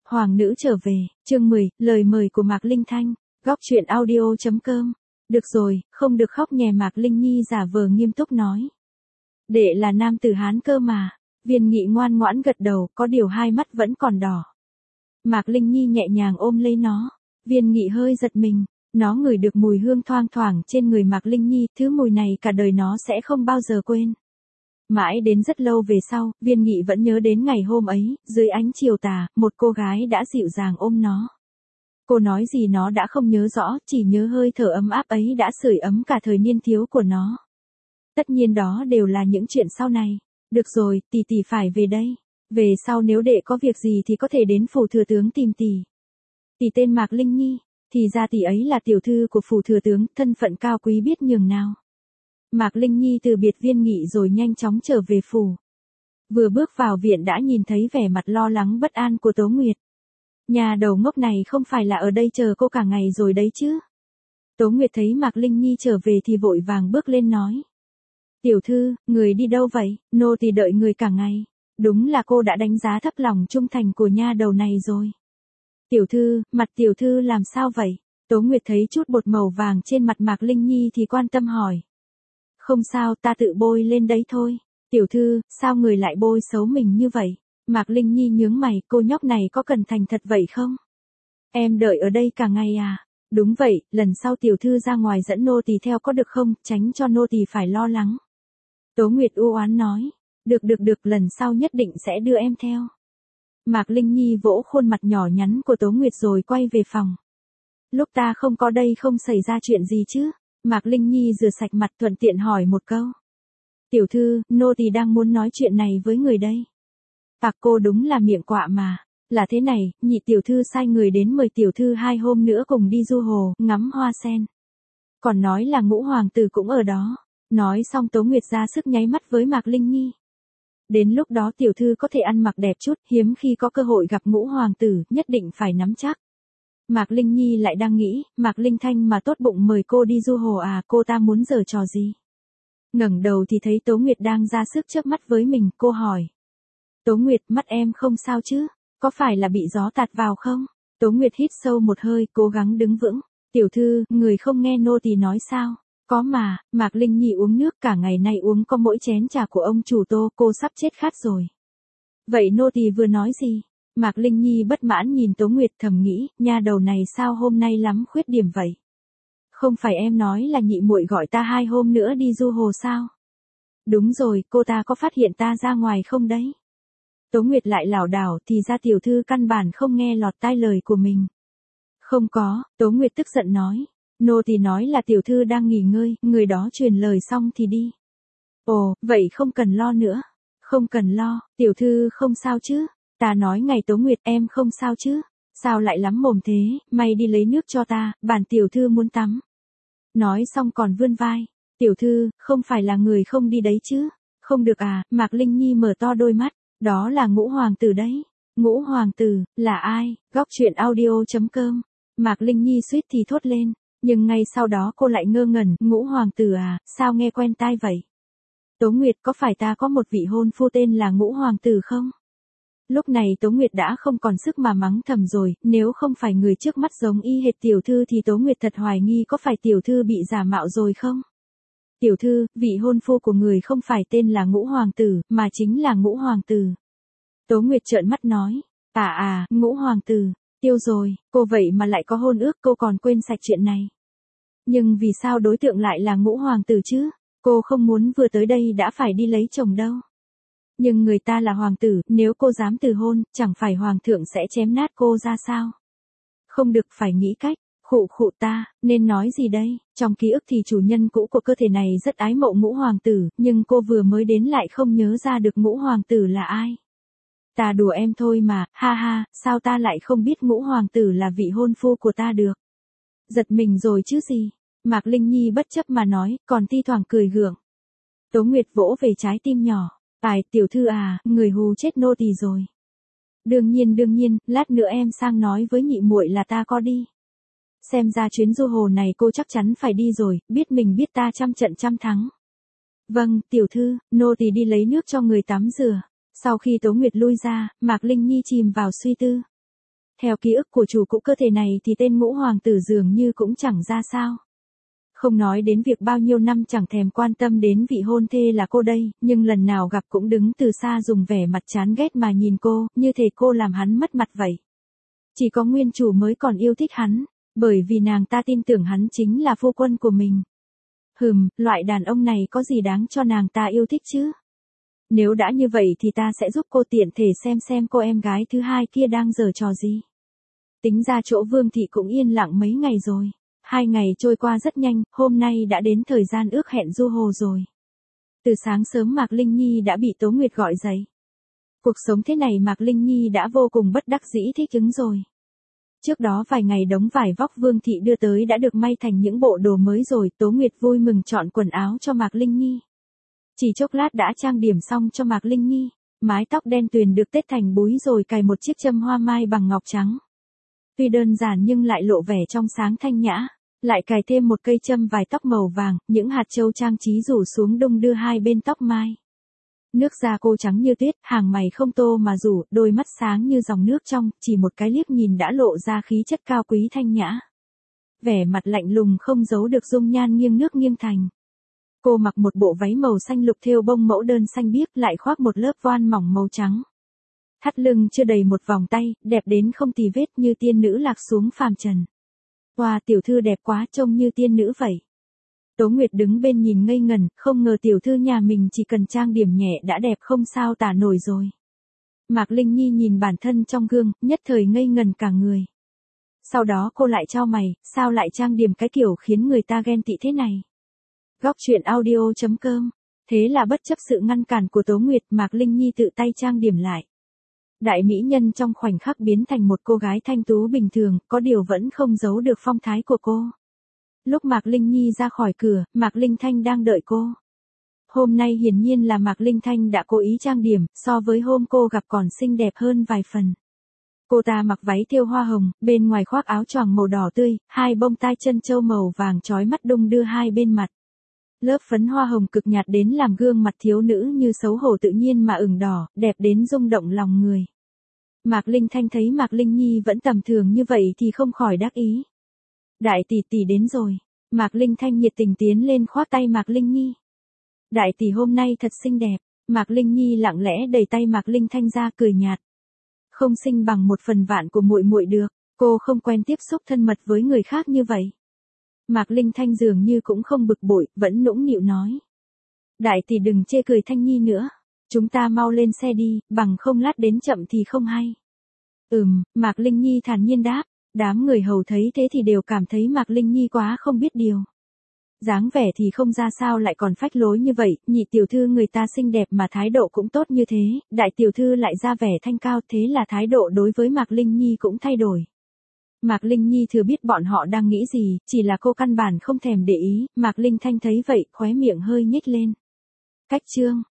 Hoàng nữ trở về, chương 10, lời mời của Mạc Linh Thanh, góc truyện audio.com. Được rồi, không được khóc nhè, Mạc Linh Nhi giả vờ nghiêm túc nói. Đệ là nam tử Hán cơ mà. Viên Nghị ngoan ngoãn gật đầu, có điều hai mắt vẫn còn đỏ. Mạc Linh Nhi nhẹ nhàng ôm lấy nó. Viên Nghị hơi giật mình, nó ngửi được mùi hương thoang thoảng trên người Mạc Linh Nhi, thứ mùi này cả đời nó sẽ không bao giờ quên. Mãi đến rất lâu về sau, Viên Nghị vẫn nhớ đến ngày hôm ấy, dưới ánh chiều tà, một cô gái đã dịu dàng ôm nó. Cô nói gì nó đã không nhớ rõ, chỉ nhớ hơi thở ấm áp ấy đã sưởi ấm cả thời niên thiếu của nó. Tất nhiên đó đều là những chuyện sau này. Được rồi, tỷ tỷ phải về đây. Về sau nếu đệ có việc gì thì có thể đến phủ thừa tướng tìm tỷ. Tỷ tên Mạc Linh Nhi, thì ra tỷ ấy là tiểu thư của phủ thừa tướng, thân phận cao quý biết nhường nào. Mạc Linh Nhi từ biệt Viên Nghị rồi nhanh chóng trở về phủ. Vừa bước vào viện đã nhìn thấy vẻ mặt lo lắng bất an của Tố Nguyệt. Nhà đầu ngốc này không phải là ở đây chờ cô cả ngày rồi đấy chứ. Tố Nguyệt thấy Mạc Linh Nhi trở về thì vội vàng bước lên nói. Tiểu thư, người đi đâu vậy, nô tỳ đợi người cả ngày. Đúng là cô đã đánh giá thấp lòng trung thành của nha đầu này rồi. Tiểu thư, mặt tiểu thư làm sao vậy? Tố Nguyệt thấy chút bột màu vàng trên mặt Mạc Linh Nhi thì quan tâm hỏi. Không sao, ta tự bôi lên đấy thôi. Tiểu thư, sao người lại bôi xấu mình như vậy? Mạc Linh Nhi nhướng mày, cô nhóc này có cần thành thật vậy không? Em đợi ở đây cả ngày à? Đúng vậy, lần sau tiểu thư ra ngoài dẫn nô tỳ theo có được không, tránh cho nô tỳ phải lo lắng. Tố Nguyệt u oán nói. Được, lần sau nhất định sẽ đưa em theo. Mạc Linh Nhi vỗ khuôn mặt nhỏ nhắn của Tố Nguyệt rồi quay về phòng. Lúc ta không có đây không xảy ra chuyện gì chứ? Mạc Linh Nhi rửa sạch mặt thuận tiện hỏi một câu. Tiểu thư, nô tỳ đang muốn nói chuyện này với người đây. Cô đúng là miệng quạ mà. Là thế này, nhị tiểu thư sai người đến mời tiểu thư 2 hôm nữa cùng đi du hồ, ngắm hoa sen. Còn nói là Ngũ hoàng tử cũng ở đó. Nói xong Tố Nguyệt ra sức nháy mắt với Mạc Linh Nhi. Đến lúc đó tiểu thư có thể ăn mặc đẹp chút, hiếm khi có cơ hội gặp Ngũ hoàng tử, nhất định phải nắm chắc. Mạc Linh Nhi lại đang nghĩ, Mạc Linh Thanh mà tốt bụng mời cô đi du hồ à, cô ta muốn giở trò gì? Ngẩng đầu thì thấy Tố Nguyệt đang ra sức chớp mắt với mình, cô hỏi. Tố Nguyệt, mắt em không sao chứ? Có phải là bị gió tạt vào không? Tố Nguyệt hít sâu một hơi, cố gắng đứng vững. Tiểu thư, người không nghe nô tỳ nói sao? Có mà, Mạc Linh Nhi uống nước cả ngày nay uống có mỗi chén trà của ông chủ Tô, cô sắp chết khát rồi. Vậy nô tỳ vừa nói gì? Mạc Linh Nhi bất mãn nhìn Tố Nguyệt thầm nghĩ, nha đầu này sao hôm nay lắm khuyết điểm vậy? Không phải em nói là nhị muội gọi ta 2 hôm nữa đi du hồ sao? Đúng rồi, cô ta có phát hiện ta ra ngoài không đấy? Tố Nguyệt lại lảo đảo, thì ra tiểu thư căn bản không nghe lọt tai lời của mình. Không có, Tố Nguyệt tức giận nói. Nô tỳ nói là tiểu thư đang nghỉ ngơi, người đó truyền lời xong thì đi. Ồ, vậy không cần lo nữa. Không cần lo, tiểu thư không sao chứ? Ta nói ngày Tố Nguyệt em không sao chứ? Sao lại lắm mồm thế, mày đi lấy nước cho ta, bản tiểu thư muốn tắm. Nói xong còn vươn vai. Tiểu thư, không phải là người không đi đấy chứ? Không được à, Mạc Linh Nhi mở to đôi mắt. Đó là Ngũ hoàng tử đấy. Ngũ hoàng tử, là ai? Góc truyện audio.com. Mạc Linh Nhi suýt thì thốt lên. Nhưng ngay sau đó cô lại ngơ ngẩn, Ngũ hoàng tử à, sao nghe quen tai vậy? Tố Nguyệt, có phải ta có một vị hôn phu tên là Ngũ hoàng tử không? Lúc này Tố Nguyệt đã không còn sức mà mắng thầm rồi, nếu không phải người trước mắt giống y hệt tiểu thư thì Tố Nguyệt thật hoài nghi có phải tiểu thư bị giả mạo rồi không? Tiểu thư, vị hôn phu của người không phải tên là Ngũ hoàng tử, mà chính là Ngũ hoàng tử. Tố Nguyệt trợn mắt nói, Ngũ hoàng tử, tiêu rồi, cô vậy mà lại có hôn ước, cô còn quên sạch chuyện này. Nhưng vì sao đối tượng lại là Ngũ hoàng tử chứ? Cô không muốn vừa tới đây đã phải đi lấy chồng đâu. Nhưng người ta là hoàng tử, nếu cô dám từ hôn, chẳng phải hoàng thượng sẽ chém nát cô ra sao? Không được, phải nghĩ cách. Khụ ta, nên nói gì đây? Trong ký ức thì chủ nhân cũ của cơ thể này rất ái mộ Ngũ hoàng tử, nhưng cô vừa mới đến lại không nhớ ra được Ngũ hoàng tử là ai. Ta đùa em thôi mà, ha ha, sao ta lại không biết Ngũ hoàng tử là vị hôn phu của ta được? Giật mình rồi chứ gì? Mạc Linh Nhi bất chấp mà nói, còn thi thoảng cười gượng. Tố Nguyệt vỗ về trái tim nhỏ. Tiểu thư à, người hù chết nô tỳ rồi. Đương nhiên, lát nữa em sang nói với nhị muội là ta có đi. Xem ra chuyến du hồ này cô chắc chắn phải đi rồi, biết mình biết ta trăm trận trăm thắng. Vâng, tiểu thư, nô tỳ đi lấy nước cho người tắm rửa. Sau khi Tố Nguyệt lui ra, Mạc Linh Nhi chìm vào suy tư. Theo ký ức của chủ cũ cơ thể này thì tên ngũ hoàng tử dường như cũng chẳng ra sao. Không nói đến việc bao nhiêu năm chẳng thèm quan tâm đến vị hôn thê là cô đây, nhưng lần nào gặp cũng đứng từ xa dùng vẻ mặt chán ghét mà nhìn cô, như thể cô làm hắn mất mặt vậy. Chỉ có nguyên chủ mới còn yêu thích hắn, bởi vì nàng ta tin tưởng hắn chính là phu quân của mình. Loại đàn ông này có gì đáng cho nàng ta yêu thích chứ? Nếu đã như vậy thì ta sẽ giúp cô tiện thể xem cô em gái thứ hai kia đang giở trò gì. Tính ra chỗ Vương thị cũng yên lặng mấy ngày rồi. 2 ngày trôi qua rất nhanh, hôm nay đã đến thời gian ước hẹn du hồ rồi. Từ sáng sớm Mạc Linh Nhi đã bị Tố Nguyệt gọi dậy. Cuộc sống thế này Mạc Linh Nhi đã vô cùng bất đắc dĩ thích ứng rồi. Trước đó vài ngày đống vải vóc Vương thị đưa tới đã được may thành những bộ đồ mới rồi, Tố Nguyệt vui mừng chọn quần áo cho Mạc Linh Nhi. Chỉ chốc lát đã trang điểm xong cho Mạc Linh Nhi, mái tóc đen tuyền được tết thành búi rồi cài một chiếc châm hoa mai bằng ngọc trắng. Tuy đơn giản nhưng lại lộ vẻ trong sáng thanh nhã, lại cài thêm một cây châm vài tóc màu vàng, những hạt châu trang trí rủ xuống đung đưa hai bên tóc mai. Nước da cô trắng như tuyết, hàng mày không tô mà rủ, đôi mắt sáng như dòng nước trong, chỉ một cái liếc nhìn đã lộ ra khí chất cao quý thanh nhã. Vẻ mặt lạnh lùng không giấu được dung nhan nghiêng nước nghiêng thành. Cô mặc một bộ váy màu xanh lục thêu bông mẫu đơn xanh biếc lại khoác một lớp voan mỏng màu trắng. Thắt lưng chưa đầy một vòng tay, đẹp đến không tì vết như tiên nữ lạc xuống phàm trần. Wow, tiểu thư đẹp quá, trông như tiên nữ vậy. Tố Nguyệt đứng bên nhìn ngây ngẩn, không ngờ tiểu thư nhà mình chỉ cần trang điểm nhẹ đã đẹp không sao tả nổi rồi. Mạc Linh Nhi nhìn bản thân trong gương, nhất thời ngây ngẩn cả người. Sau đó cô lại chau mày, sao lại trang điểm cái kiểu khiến người ta ghen tị thế này. Góc truyện audio.com. Thế là bất chấp sự ngăn cản của Tố Nguyệt, Mạc Linh Nhi tự tay trang điểm lại. Đại mỹ nhân trong khoảnh khắc biến thành một cô gái thanh tú bình thường, có điều vẫn không giấu được phong thái của cô. Lúc Mạc Linh Nhi ra khỏi cửa, Mạc Linh Thanh đang đợi cô. Hôm nay hiển nhiên là Mạc Linh Thanh đã cố ý trang điểm, so với hôm cô gặp còn xinh đẹp hơn vài phần. Cô ta mặc váy thêu hoa hồng, bên ngoài khoác áo choàng màu đỏ tươi, hai bông tai chân châu màu vàng chói mắt đung đưa hai bên mặt. Lớp phấn hoa hồng cực nhạt đến làm gương mặt thiếu nữ như xấu hổ tự nhiên mà ửng đỏ, đẹp đến rung động lòng người. Mạc Linh Thanh thấy Mạc Linh Nhi vẫn tầm thường như vậy thì không khỏi đắc ý. Đại tỷ tỷ đến rồi. Mạc Linh Thanh nhiệt tình tiến lên khoác tay Mạc Linh Nhi. Đại tỷ hôm nay thật xinh đẹp. Mạc Linh Nhi lặng lẽ đẩy tay Mạc Linh Thanh ra cười nhạt. Không xinh bằng 1/1000 của muội muội được, cô không quen tiếp xúc thân mật với người khác như vậy. Mạc Linh Thanh dường như cũng không bực bội, vẫn nũng nịu nói. Đại tỷ đừng chê cười Thanh Nhi nữa. Chúng ta mau lên xe đi, bằng không lát đến chậm thì không hay. Mạc Linh Nhi thản nhiên đáp. Đám người hầu thấy thế thì đều cảm thấy Mạc Linh Nhi quá không biết điều. Dáng vẻ thì không ra sao lại còn phách lối như vậy, nhị tiểu thư người ta xinh đẹp mà thái độ cũng tốt như thế, đại tiểu thư lại ra vẻ thanh cao, thế là thái độ đối với Mạc Linh Nhi cũng thay đổi. Mạc Linh Nhi thừa biết bọn họ đang nghĩ gì, chỉ là cô căn bản không thèm để ý, Mạc Linh Thanh thấy vậy, khóe miệng hơi nhếch lên. Cách chương